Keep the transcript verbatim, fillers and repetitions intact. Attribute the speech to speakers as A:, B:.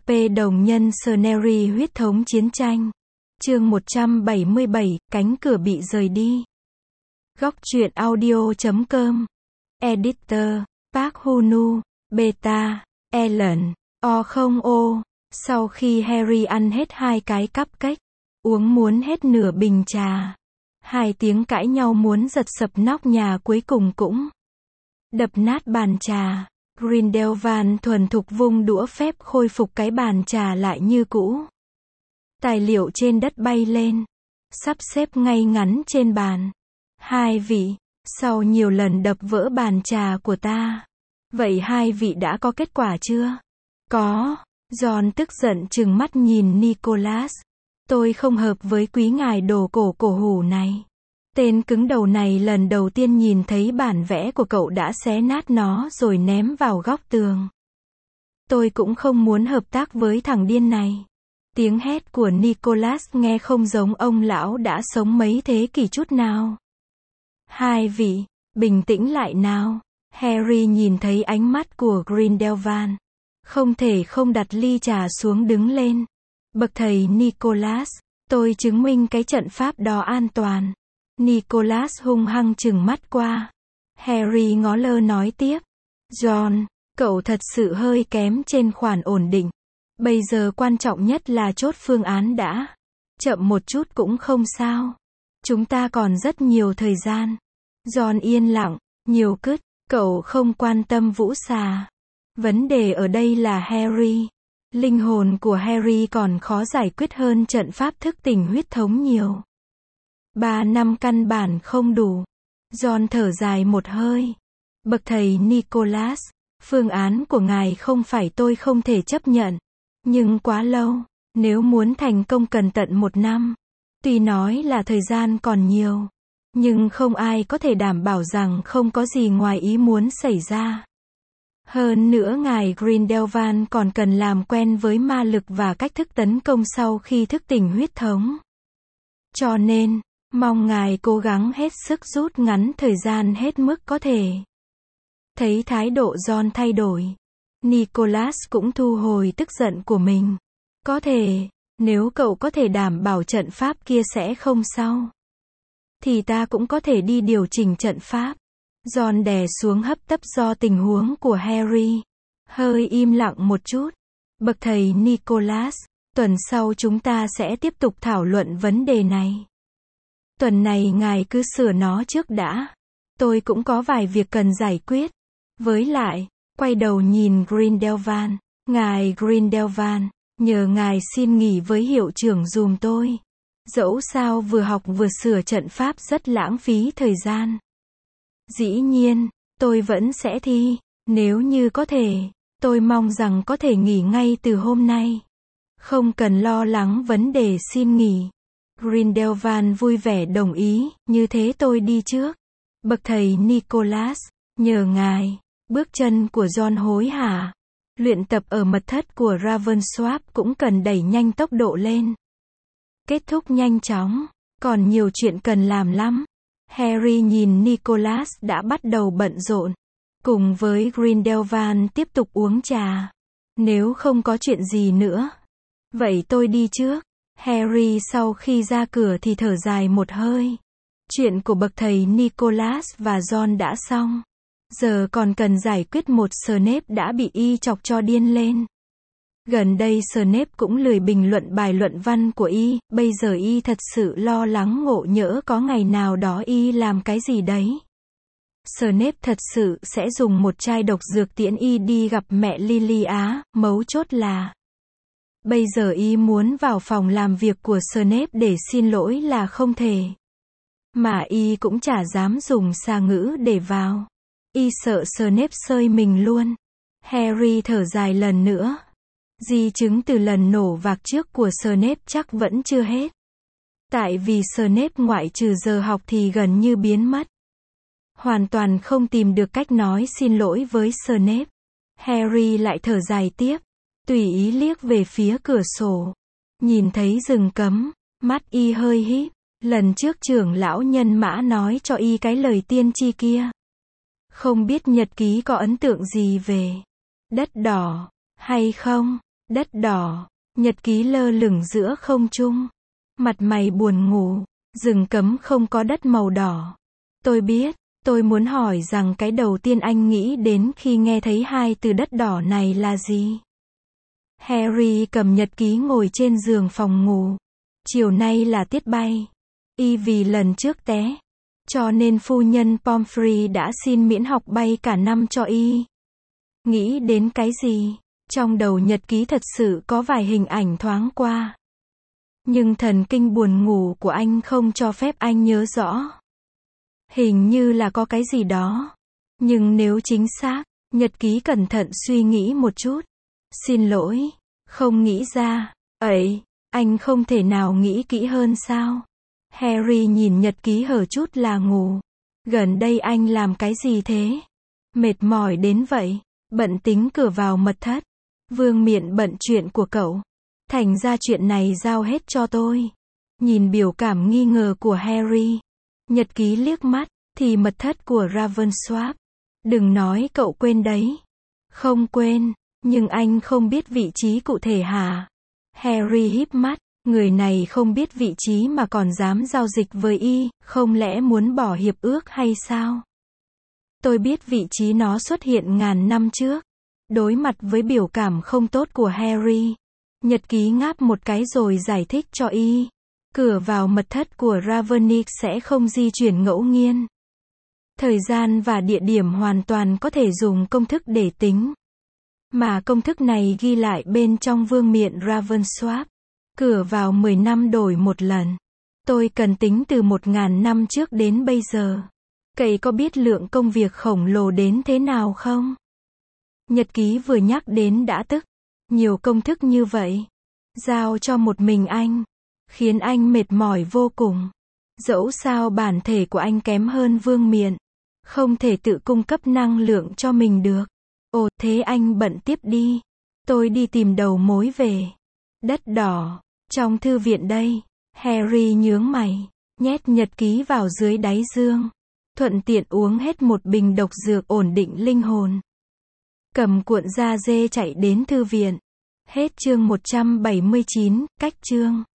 A: P đồng nhân Scenery huyết thống chiến tranh. Chương một trăm bảy mươi bảy, cánh cửa bị rời đi. Góc truyện audio chấm com. Editor, Park Hunu, Beta, Ellen, O không O. Sau khi Harry ăn hết hai cái cupcake, uống muốn hết nửa bình trà, hai tiếng cãi nhau muốn giật sập nóc nhà cuối cùng cũng đập nát bàn trà. Grindelwald thuần thục vung đũa phép khôi phục cái bàn trà lại như cũ. Tài liệu trên đất bay lên, sắp xếp ngay ngắn trên bàn. Hai vị, sau nhiều lần đập vỡ bàn trà của ta, vậy hai vị đã có kết quả chưa? Có. Ron tức giận trừng mắt nhìn Nicholas. Tôi không hợp với quý ngài đồ cổ cổ hủ này. Tên cứng đầu này lần đầu tiên nhìn thấy bản vẽ của cậu đã xé nát nó rồi ném vào góc tường. Tôi cũng không muốn hợp tác với thằng điên này. Tiếng hét của Nicholas nghe không giống ông lão đã sống mấy thế kỷ chút nào. Hai vị, bình tĩnh lại nào. Harry nhìn thấy ánh mắt của Grindelwald. Không thể không đặt ly trà xuống đứng lên. Bậc thầy Nicholas, tôi chứng minh cái trận pháp đó an toàn. Nicholas hung hăng trừng mắt qua. Harry ngó lơ nói tiếp. Ron, cậu thật sự hơi kém trên khoản ổn định. Bây giờ quan trọng nhất là chốt phương án đã. Chậm một chút cũng không sao. Chúng ta còn rất nhiều thời gian. Ron yên lặng, nhiều cứt, cậu không quan tâm vũ xà. Vấn đề ở đây là Harry. Linh hồn của Harry còn khó giải quyết hơn trận pháp thức tỉnh huyết thống nhiều. Ba năm căn bản không đủ. Ron thở dài một hơi. Bậc thầy Nicholas, phương án của ngài không phải tôi không thể chấp nhận. Nhưng quá lâu, nếu muốn thành công cần tận một năm. Tuy nói là thời gian còn nhiều, nhưng không ai có thể đảm bảo rằng không có gì ngoài ý muốn xảy ra. Hơn nữa ngài Grindelwald còn cần làm quen với ma lực và cách thức tấn công sau khi thức tỉnh huyết thống. Cho nên, mong ngài cố gắng hết sức rút ngắn thời gian hết mức có thể. Thấy thái độ Ron thay đổi, Nicholas cũng thu hồi tức giận của mình. Có thể, nếu cậu có thể đảm bảo trận pháp kia sẽ không sao, thì ta cũng có thể đi điều chỉnh trận pháp. Ron đè xuống hấp tấp do tình huống của Harry. Hơi im lặng một chút. Bậc thầy Nicholas, tuần sau chúng ta sẽ tiếp tục thảo luận vấn đề này. Tuần này ngài cứ sửa nó trước đã. Tôi cũng có vài việc cần giải quyết. Với lại, quay đầu nhìn Grindelwald. Ngài Grindelwald, nhờ ngài xin nghỉ với hiệu trưởng dùm tôi. Dẫu sao vừa học vừa sửa trận pháp rất lãng phí thời gian. Dĩ nhiên, tôi vẫn sẽ thi. Nếu như có thể, tôi mong rằng có thể nghỉ ngay từ hôm nay. Không cần lo lắng vấn đề xin nghỉ. Grindelwald vui vẻ đồng ý, như thế tôi đi trước. Bậc thầy Nicholas, nhờ ngài. Bước chân của Ron hối hả. Luyện tập ở mật thất của Ravensworth cũng cần đẩy nhanh tốc độ lên. Kết thúc nhanh chóng, còn nhiều chuyện cần làm lắm. Harry nhìn Nicholas đã bắt đầu bận rộn. Cùng với Grindelwald tiếp tục uống trà. Nếu không có chuyện gì nữa, vậy tôi đi trước. Harry sau khi ra cửa thì thở dài một hơi. Chuyện của bậc thầy Nicholas và Ron đã xong. Giờ còn cần giải quyết một Snape đã bị y chọc cho điên lên. Gần đây Snape cũng lười bình luận bài luận văn của y, bây giờ y thật sự lo lắng ngộ nhỡ có ngày nào đó y làm cái gì đấy. Snape thật sự sẽ dùng một chai độc dược tiễn y đi gặp mẹ Lily Á, mấu chốt là bây giờ y muốn vào phòng làm việc của Snape để xin lỗi là không thể. Mà y cũng chả dám dùng xà ngữ để vào. Y sợ Snape sơi mình luôn. Harry thở dài lần nữa. Di chứng từ lần nổ vạc trước của Snape chắc vẫn chưa hết. Tại vì Snape ngoại trừ giờ học thì gần như biến mất. Hoàn toàn không tìm được cách nói xin lỗi với Snape. Harry lại thở dài tiếp. Tùy ý liếc về phía cửa sổ. Nhìn thấy rừng cấm. Mắt y hơi híp. Lần trước trưởng lão nhân mã nói cho y cái lời tiên tri kia. Không biết nhật ký có ấn tượng gì về đất đỏ hay không? Đất đỏ, nhật ký lơ lửng giữa không trung. Mặt mày buồn ngủ, rừng cấm không có đất màu đỏ. Tôi biết, tôi muốn hỏi rằng cái đầu tiên anh nghĩ đến khi nghe thấy hai từ đất đỏ này là gì? Harry cầm nhật ký ngồi trên giường phòng ngủ. Chiều nay là tiết bay. Y vì lần trước té, cho nên phu nhân Pomfrey đã xin miễn học bay cả năm cho y. Nghĩ đến cái gì? Trong đầu nhật ký thật sự có vài hình ảnh thoáng qua. Nhưng thần kinh buồn ngủ của anh không cho phép anh nhớ rõ. Hình như là có cái gì đó. Nhưng nếu chính xác, nhật ký cẩn thận suy nghĩ một chút. Xin lỗi, không nghĩ ra. Ấy, anh không thể nào nghĩ kỹ hơn sao? Harry nhìn nhật ký hở chút là ngủ. Gần đây anh làm cái gì thế? Mệt mỏi đến vậy. Bận tính cửa vào mật thất. Vương Miện bận chuyện của cậu. Thành ra chuyện này giao hết cho tôi. Nhìn biểu cảm nghi ngờ của Harry. Nhật ký liếc mắt, thì mật thất của Ravensworth. Đừng nói cậu quên đấy. Không quên, nhưng anh không biết vị trí cụ thể hả? Harry híp mắt, người này không biết vị trí mà còn dám giao dịch với y, không lẽ muốn bỏ hiệp ước hay sao? Tôi biết vị trí nó xuất hiện ngàn năm trước. Đối mặt với biểu cảm không tốt của Harry, nhật ký ngáp một cái rồi giải thích cho y. Cửa vào mật thất của Ravenicc sẽ không di chuyển ngẫu nhiên. Thời gian và địa điểm hoàn toàn có thể dùng công thức để tính. Mà công thức này ghi lại bên trong vương miện Ravensworth. Cửa vào mười năm đổi một lần. Tôi cần tính từ một ngàn năm trước đến bây giờ. Cậu có biết lượng công việc khổng lồ đến thế nào không? Nhật ký vừa nhắc đến đã tức. Nhiều công thức như vậy. Giao cho một mình anh. Khiến anh mệt mỏi vô cùng. Dẫu sao bản thể của anh kém hơn vương miện. Không thể tự cung cấp năng lượng cho mình được. Ồ, thế anh bận tiếp đi. Tôi đi tìm đầu mối về. Đất đỏ. Trong thư viện đây. Harry nhướng mày. Nhét nhật ký vào dưới đáy giường. Thuận tiện uống hết một bình độc dược ổn định linh hồn. Cầm cuộn da dê chạy đến thư viện. Hết chương một trăm bảy mươi chín, cách chương.